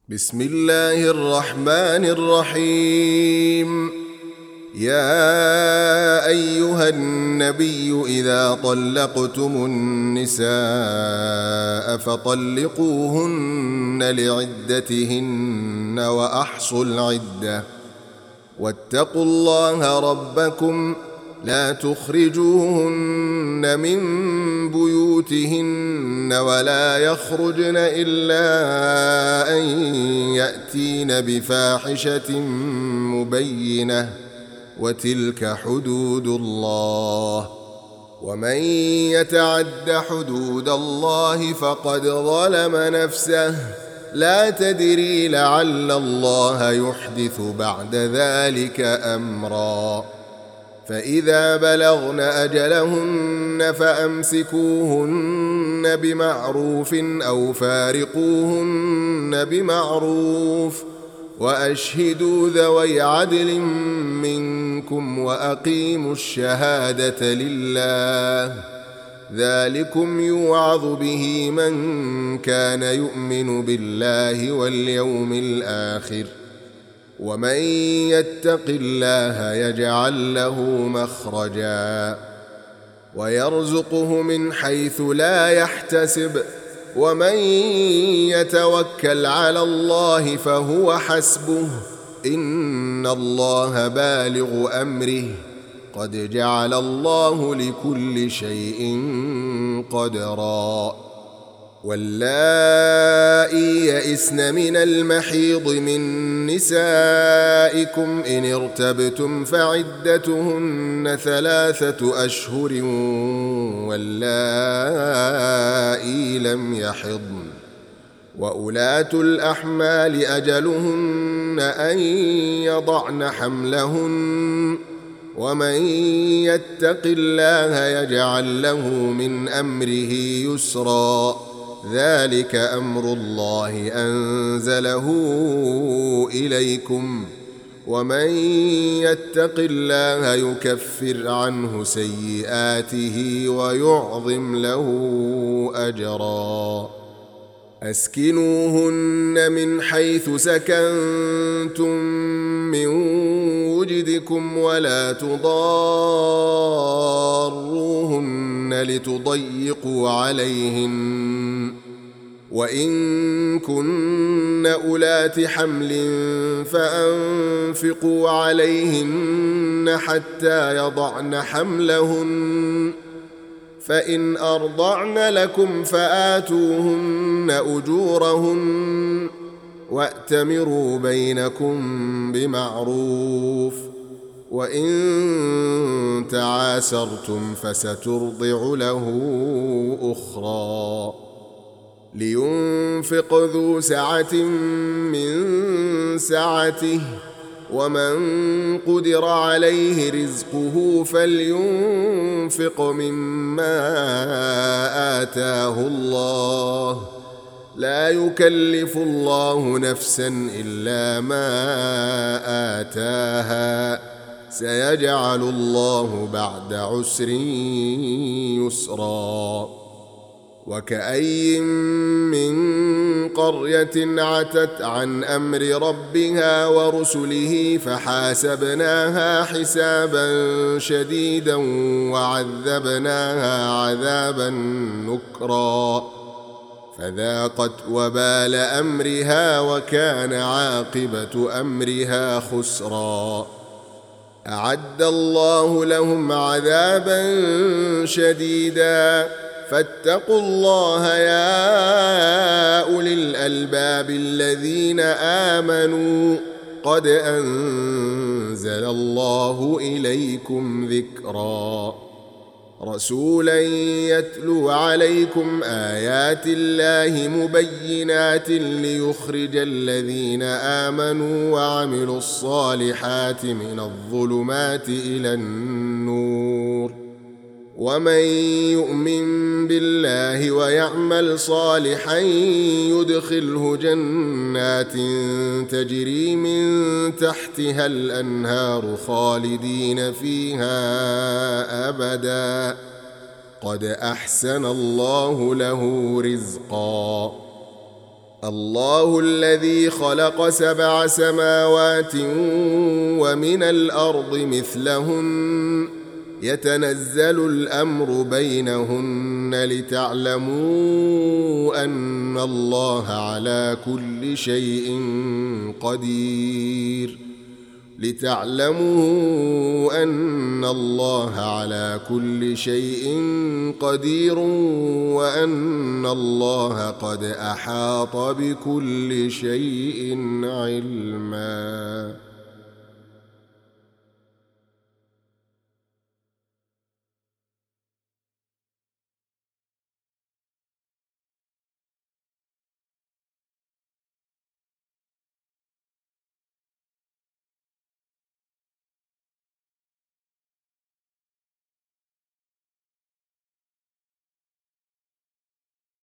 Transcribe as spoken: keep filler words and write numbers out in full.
بسم الله الرحمن الرحيم. يا أيها النبي إذا طلقتم النساء فطلقوهن لعدتهن وأحصوا العدة واتقوا الله ربكم لا تخرجوهن من بيوتهن ولا يخرجن إلا أن يأتين بفاحشة مبينة وتلك حدود الله ومن يتعد حدود الله فقد ظلم نفسه لا تدري لعل الله يحدث بعد ذلك أمرا. فإذا بلغن أجلهن فأمسكوهن بمعروف أو فارقوهن بمعروف وأشهدوا ذوي عدل منكم وأقيموا الشهادة لله ذلكم يوعظ به من كان يؤمن بالله واليوم الآخر ومن يتق الله يجعل له مخرجا ويرزقه من حيث لا يحتسب ومن يتوكل على الله فهو حسبه إن الله بالغ أمره قد جعل الله لكل شيء قدرا. واللائي يئسن من المحيض من نسائكم إن ارتبتم فعدتهن ثلاثة أشهر واللائي لم يحضن وأولاة الأحمال أجلهن أن يضعن حملهن ومن يتق الله يجعل له من أمره يسرا ذلك أمر الله أنزله إليكم ومن يتق الله يكفر عنه سيئاته ويعظم له أجرا. أسكنوهن من حيث سكنتم من وجدكم ولا تضاروهن لتضيقوا عليهن وإن كن أولات حمل فأنفقوا عليهن حتى يضعن حملهن فإن أرضعن لكم فآتوهن أجورهن وأتمروا بينكم بمعروف وإن تعاسرتم فسترضع له أخرى. لينفق ذو سعة من سعته ومن قدر عليه رزقه فلينفق مما آتاه الله لا يكلف الله نفسا إلا ما آتاها سيجعل الله بعد عسر يسرا. وكأي من قرية عتت عن أمر ربها ورسله فحاسبناها حسابا شديدا وعذبناها عذابا نكرا فذاقت وبال أمرها وكان عاقبة أمرها خسرا. أعد الله لهم عذابا شديدا فاتقوا الله يا أولي الألباب الذين آمنوا قد أنزل الله إليكم ذكرا. رسولا يتلو عليكم آيات الله مبينات ليخرج الذين آمنوا وعملوا الصالحات من الظلمات إلى النور ومن يؤمن بالله ويعمل صالحا يدخله جنات تجري من تحتها الأنهار خالدين فيها أبدا قد أحسن الله له رزقا. الله الذي خلق سبع سماوات ومن الأرض مثلهن يتنزل الأمر بينهن لتعلموا أن الله على كل شيء قدير لتعلموا أن الله على كل شيء قدير وأن الله قد أحاط بكل شيء علما.